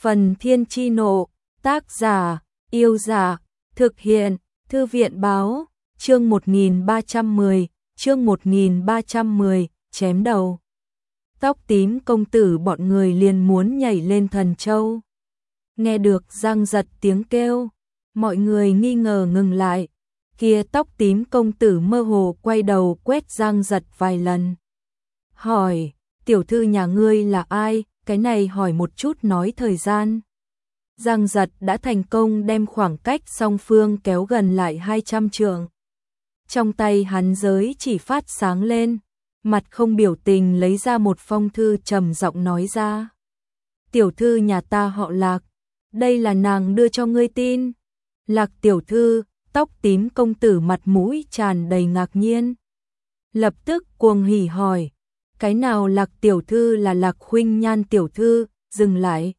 Phần Thiên Chi Nộ, tác giả, Yêu Dạ, thực hiện, Thư viện Báo, chương 1310, chém đầu. Tóc tím công tử bọn người liền muốn nhảy lên thần châu. Nghe được Giang Giật tiếng kêu, mọi người nghi ngờ ngừng lại. Kia tóc tím công tử mơ hồ quay đầu quét Giang Giật vài lần. Hỏi, tiểu thư nhà ngươi là ai? Cái này hỏi một chút nói thời gian. Giang Giật đã thành công đem khoảng cách song phương kéo gần lại 200 trượng. Trong tay hắn giới chỉ phát sáng lên, mặt không biểu tình lấy ra một phong thư trầm giọng nói ra. Tiểu thư nhà ta họ Lạc, đây là nàng đưa cho ngươi tin. Lạc tiểu thư, tóc tím công tử mặt mũi tràn đầy ngạc nhiên. Lập tức cuồng hỉ hỏi, cái nào Lạc tiểu thư là Lạc Khuynh Nhan tiểu thư? Dừng lại.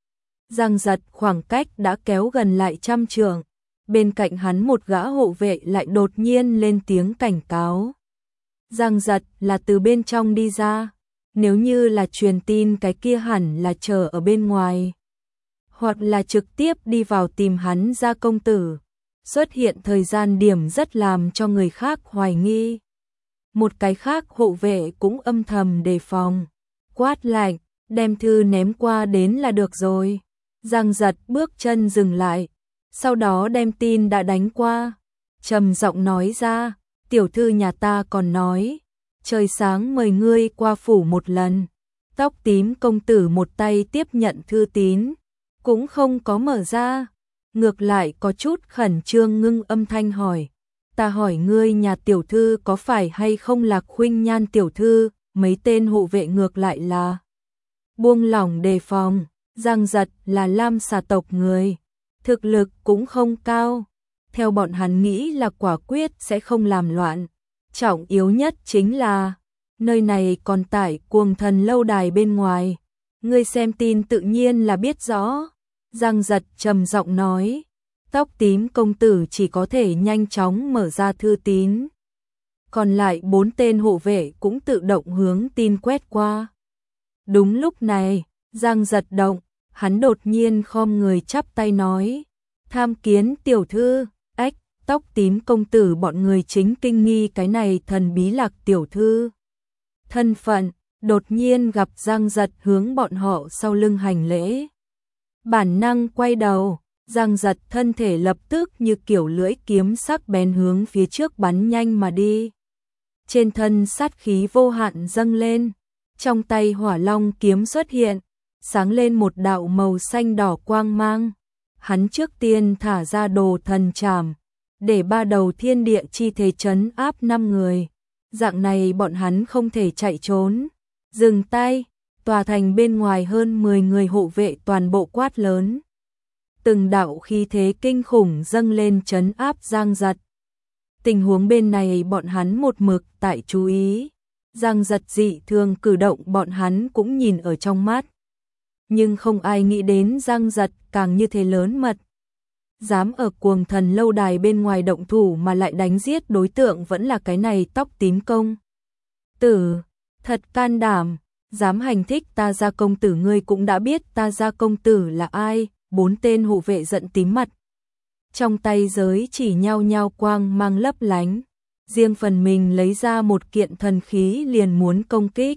Giang Giật khoảng cách đã kéo gần lại 100 trượng, bên cạnh hắn một gã hộ vệ lại đột nhiên lên tiếng cảnh cáo. Giang Giật là từ bên trong đi ra, nếu như là truyền tin cái kia hẳn là chờ ở bên ngoài, hoặc là trực tiếp đi vào tìm hắn ra công tử. Xuất hiện thời gian điểm rất làm cho người khác hoài nghi. Một cái khác hộ vệ cũng âm thầm đề phòng, quát lạnh, đem thư ném qua đến là được rồi. Giang Giật bước chân dừng lại, sau đó đem tin đã đánh qua, trầm giọng nói ra, tiểu thư nhà ta còn nói, trời sáng mời ngươi qua phủ một lần. Tóc tím công tử một tay tiếp nhận thư tín, cũng không có mở ra, ngược lại có chút khẩn trương ngưng âm thanh hỏi, ta hỏi ngươi nhà tiểu thư có phải hay không Lạc Khuynh Nhan tiểu thư? Mấy tên hộ vệ ngược lại là buông lỏng đề phòng. Giang Giật là Lam Xà tộc người, thực lực cũng không cao, theo bọn hắn nghĩ là quả quyết sẽ không làm loạn. Trọng yếu nhất chính là nơi này còn tải Cuồng Thần lâu đài bên ngoài, ngươi xem tin tự nhiên là biết rõ. Giang Giật trầm giọng nói. Tóc tím công tử chỉ có thể nhanh chóng mở ra thư tín, còn lại 4 tên hộ vệ cũng tự động hướng tin quét qua. Đúng lúc này, Giang Giật động, hắn đột nhiên khom người chắp tay nói, tham kiến tiểu thư. Ách, tóc tím công tử bọn người chính kinh nghi cái này thần bí Lạc tiểu thư thân phận, đột nhiên gặp Giang Giật hướng bọn họ sau lưng hành lễ. Bản năng quay đầu, Giang Giật thân thể lập tức như kiểu lưỡi kiếm sắc bén hướng phía trước bắn nhanh mà đi. Trên thân sát khí vô hạn dâng lên, trong tay Hỏa Long kiếm xuất hiện, sáng lên một đạo màu xanh đỏ quang mang. Hắn trước tiên thả ra đồ thần trảm, để 3 đầu thiên địa chi thể trấn áp 5 người. Dạng này bọn hắn không thể chạy trốn. Dừng tay, tòa thành bên ngoài hơn 10 người hộ vệ toàn bộ quát lớn. Từng đạo khí thế kinh khủng dâng lên trấn áp Giang Giật. Tình huống bên này bọn hắn một mực tại chú ý. Giang Giật dị thường cử động bọn hắn cũng nhìn ở trong mắt. Nhưng không ai nghĩ đến Giang Giật càng như thế lớn mật. Dám ở Cuồng Thần lâu đài bên ngoài động thủ mà lại đánh giết đối tượng vẫn là cái này tóc tím công tử. Thật can đảm, dám hành thích ta gia công tử, ngươi cũng đã biết ta gia công tử là ai. 4 tên hộ vệ giận tím mặt. Trong tay giới chỉ nhao nhao quang mang lấp lánh. Riêng phần mình lấy ra một kiện thần khí liền muốn công kích.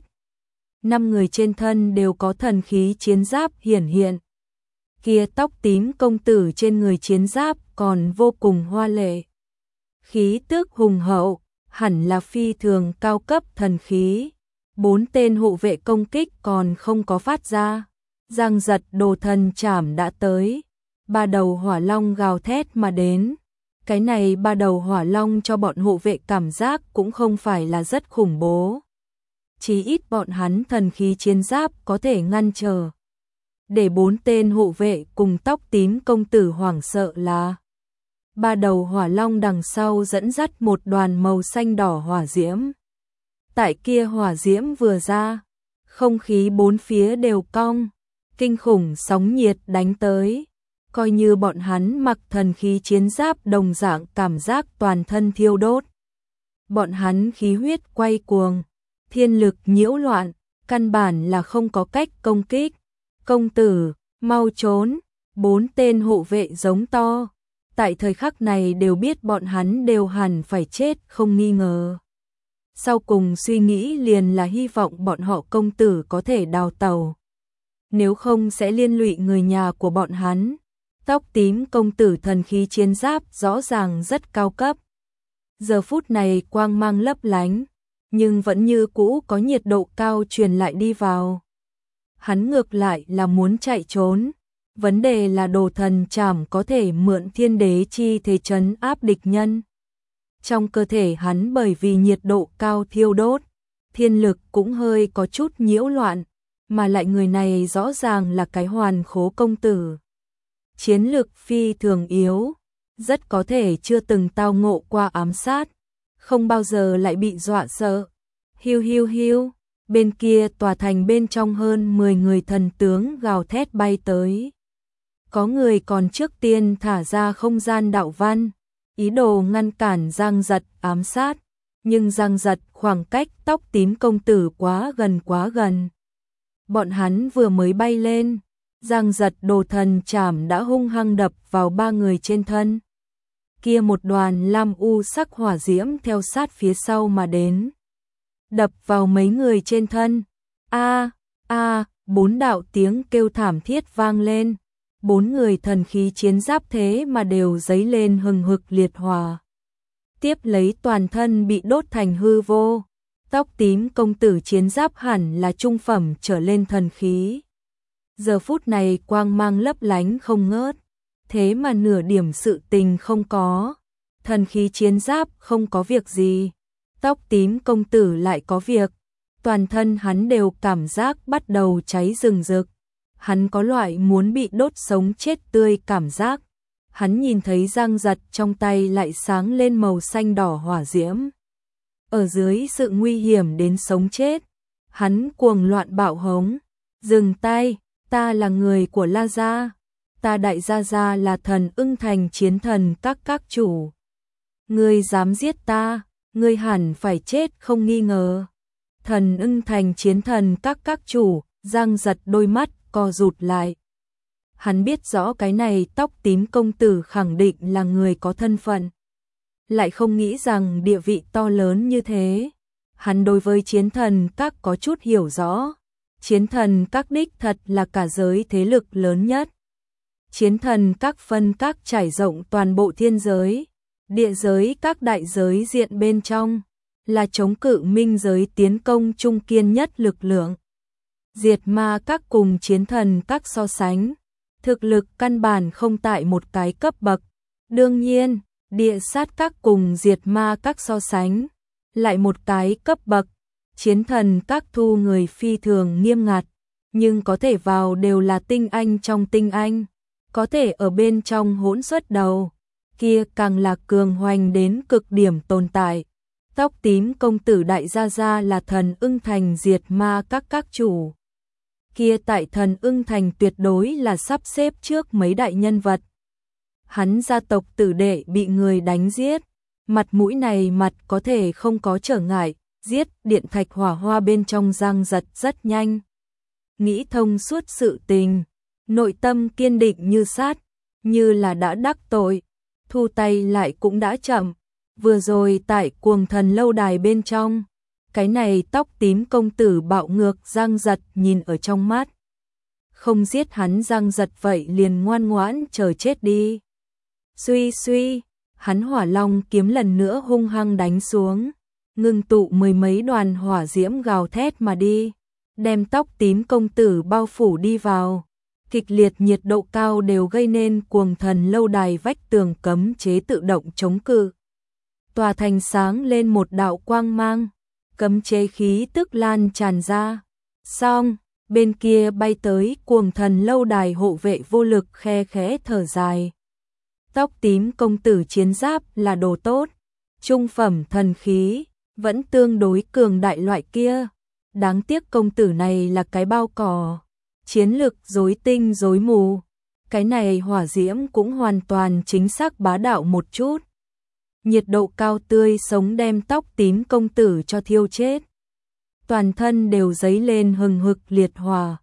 5 người trên thân đều có thần khí chiến giáp hiển hiện. Kia tóc tím công tử trên người chiến giáp còn vô cùng hoa lệ. Khí tức hùng hậu, hẳn là phi thường cao cấp thần khí. 4 tên hộ vệ công kích còn không có phát ra. Giang Giật đồ thần trảm đã tới. 3 đầu hỏa long gào thét mà đến. Cái này 3 đầu hỏa long cho bọn hộ vệ cảm giác cũng không phải là rất khủng bố. Chỉ ít bọn hắn thần khí chiến giáp có thể ngăn trở. Để 4 tên hộ vệ cùng tóc tím công tử hoảng sợ là 3 đầu hỏa long đằng sau dẫn dắt một đoàn màu xanh đỏ hỏa diễm. Tại kia hỏa diễm vừa ra, không khí 4 phía đều cong, kinh khủng sóng nhiệt đánh tới. Coi như bọn hắn mặc thần khí chiến giáp đồng dạng cảm giác toàn thân thiêu đốt. Bọn hắn khí huyết quay cuồng, thiên lực nhiễu loạn, căn bản là không có cách công kích. Công tử, mau trốn, 4 tên hộ vệ giống to. Tại thời khắc này đều biết bọn hắn đều hẳn phải chết không nghi ngờ. Sau cùng suy nghĩ liền là hy vọng bọn họ công tử có thể đào tẩu. Nếu không sẽ liên lụy người nhà của bọn hắn. Tóc tím công tử thần khí chiến giáp rõ ràng rất cao cấp. Giờ phút này quang mang lấp lánh, nhưng vẫn như cũ có nhiệt độ cao truyền lại đi vào. Hắn ngược lại là muốn chạy trốn. Vấn đề là đồ thần trảm có thể mượn thiên đế chi thế trấn áp địch nhân. Trong cơ thể hắn bởi vì nhiệt độ cao thiêu đốt, thiên lực cũng hơi có chút nhiễu loạn, mà lại người này rõ ràng là cái Hoàn Khố công tử. Chiến lực phi thường yếu, rất có thể chưa từng tao ngộ qua ám sát, không bao giờ lại bị dọa sợ. Hiu hiu hiu, bên kia tòa thành bên trong hơn 10 người thần tướng gào thét bay tới. Có người còn trước tiên thả ra không gian đạo văn, ý đồ ngăn cản Giang Giật ám sát, nhưng Giang Giật khoảng cách tóc tím công tử quá gần. Bọn hắn vừa mới bay lên, Giang Giật đồ thần trảm đã hung hăng đập vào 3 người trên thân. Kia một đoàn lam u sắc hỏa diễm theo sát phía sau mà đến, đập vào mấy người trên thân. A, 4 đạo tiếng kêu thảm thiết vang lên. 4 người thần khí chiến giáp thế mà đều giấy lên hừng hực liệt hỏa. Tiếp lấy toàn thân bị đốt thành hư vô. Tóc tím công tử chiến giáp hẳn là trung phẩm trở lên thần khí. Giờ phút này quang mang lấp lánh không ngớt, thế mà nửa điểm sự tình không có. Thần khí chiến giáp không có việc gì, tóc tím công tử lại có việc. Toàn thân hắn đều cảm giác bắt đầu cháy rừng rực. Hắn có loại muốn bị đốt sống chết tươi cảm giác. Hắn nhìn thấy Giang Giật trong tay lại sáng lên màu xanh đỏ hỏa diễm. Ở dưới sự nguy hiểm đến sống chết, hắn cuồng loạn bạo hống. Dừng tay, ta là người của La Gia. Ta đại gia gia là thần ưng thành chiến thần các chủ. Ngươi dám giết ta, ngươi hẳn phải chết không nghi ngờ. Thần ưng thành chiến thần các chủ, Giang Giật đôi mắt co rụt lại. Hắn biết rõ cái này tóc tím công tử khẳng định là người có thân phận. Lại không nghĩ rằng địa vị to lớn như thế. Hắn đối với chiến thần các có chút hiểu rõ. Chiến thần các đích thật là cả giới thế lực lớn nhất. Chiến thần các phân các trải rộng toàn bộ thiên giới, địa giới các đại giới diện bên trong, là chống cự minh giới tiến công trung kiên nhất lực lượng. Diệt ma các cùng chiến thần các so sánh, thực lực căn bản không tại một cái cấp bậc. Đương nhiên, địa sát các cùng diệt ma các so sánh, lại một cái cấp bậc. Chiến thần các thu người phi thường nghiêm ngặt, nhưng có thể vào đều là tinh anh trong tinh anh, có thể ở bên trong hỗn xuất đầu, kia càng là cường hoành đến cực điểm tồn tại. Tóc tím công tử đại gia gia là thần ưng thành diệt ma các chủ. Kia tại thần ưng thành tuyệt đối là sắp xếp trước mấy đại nhân vật. Hắn gia tộc tử đệ bị người đánh giết, mặt mũi này mặt có thể không có trở ngại, giết điện thạch hỏa hoa bên trong Giang Giật rất nhanh. Nghĩ thông suốt sự tình, nội tâm kiên định như sát, như là đã đắc tội, thu tay lại cũng đã chậm. Vừa rồi tại Cuồng Thần lâu đài bên trong, cái này tóc tím công tử bạo ngược Giang Giật nhìn ở trong mắt. Không giết hắn Giang Giật vậy liền ngoan ngoãn chờ chết đi. Suy, hắn hỏa long kiếm lần nữa hung hăng đánh xuống, ngưng tụ mười mấy đoàn hỏa diễm gào thét mà đi, đem tóc tím công tử bao phủ đi vào. Kịch liệt nhiệt độ cao đều gây nên Cuồng Thần lâu đài vách tường cấm chế tự động chống cự. Tòa thành sáng lên một đạo quang mang, cấm chế khí tức lan tràn ra. Xong, bên kia bay tới Cuồng Thần lâu đài hộ vệ vô lực khe khẽ thở dài. Tóc tím công tử chiến giáp là đồ tốt, trung phẩm thần khí, vẫn tương đối cường đại loại kia. Đáng tiếc công tử này là cái bao cỏ, chiến lực rối tinh rối mù. Cái này hỏa diễm cũng hoàn toàn chính xác bá đạo một chút. Nhiệt độ cao tươi sống đem tóc tím công tử cho thiêu chết. Toàn thân đều giấy lên hừng hực liệt hỏa,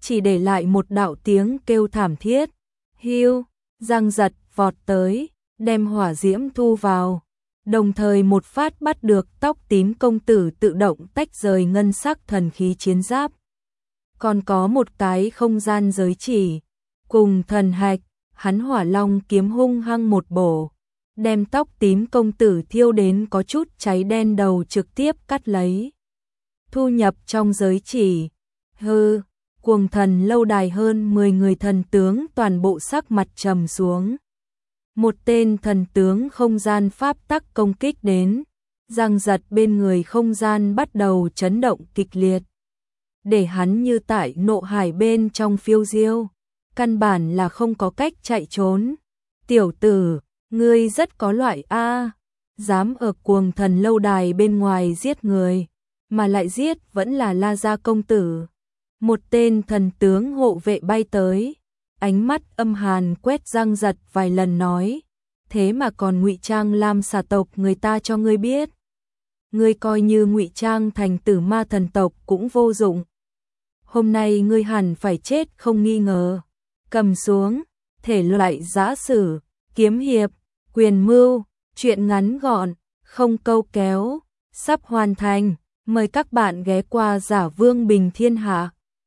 chỉ để lại một đạo tiếng kêu thảm thiết. Hưu, Giang Giật vọt tới, đem hỏa diễm thu vào, đồng thời một phát bắt được tóc tím công tử tự động tách rời ngân sắc thần khí chiến giáp. Còn có một cái không gian giới chỉ, cùng thần hạch, hắn hỏa long kiếm hung hăng một bổ, đem tóc tím công tử thiêu đến có chút cháy đen đầu trực tiếp cắt lấy. Thu nhập trong giới chỉ. Hư, Cuồng Thần lâu đài hơn 10 người thần tướng toàn bộ sắc mặt trầm xuống. Một tên thần tướng không gian pháp tắc công kích đến, Giang Giật bên người không gian bắt đầu chấn động kịch liệt, để hắn như tại nộ hải bên trong phiêu diêu, căn bản là không có cách chạy trốn. Tiểu tử, ngươi rất có loại a, dám ở Cuồng Thần lâu đài bên ngoài giết người, mà lại giết vẫn là La gia công tử. Một tên thần tướng hộ vệ bay tới, ánh mắt âm hàn quét Giang Giật vài lần nói, thế mà còn ngụy trang làm xà tộc người ta cho ngươi biết. Ngươi coi như ngụy trang thành tử ma thần tộc cũng vô dụng. Hôm nay ngươi hẳn phải chết không nghi ngờ. Cầm xuống, thể loại giã sử, kiếm hiệp, quyền mưu, truyện ngắn gọn, không câu kéo, sắp hoàn thành. Mời các bạn ghé qua Giả Vương Bình Thiên Hạ.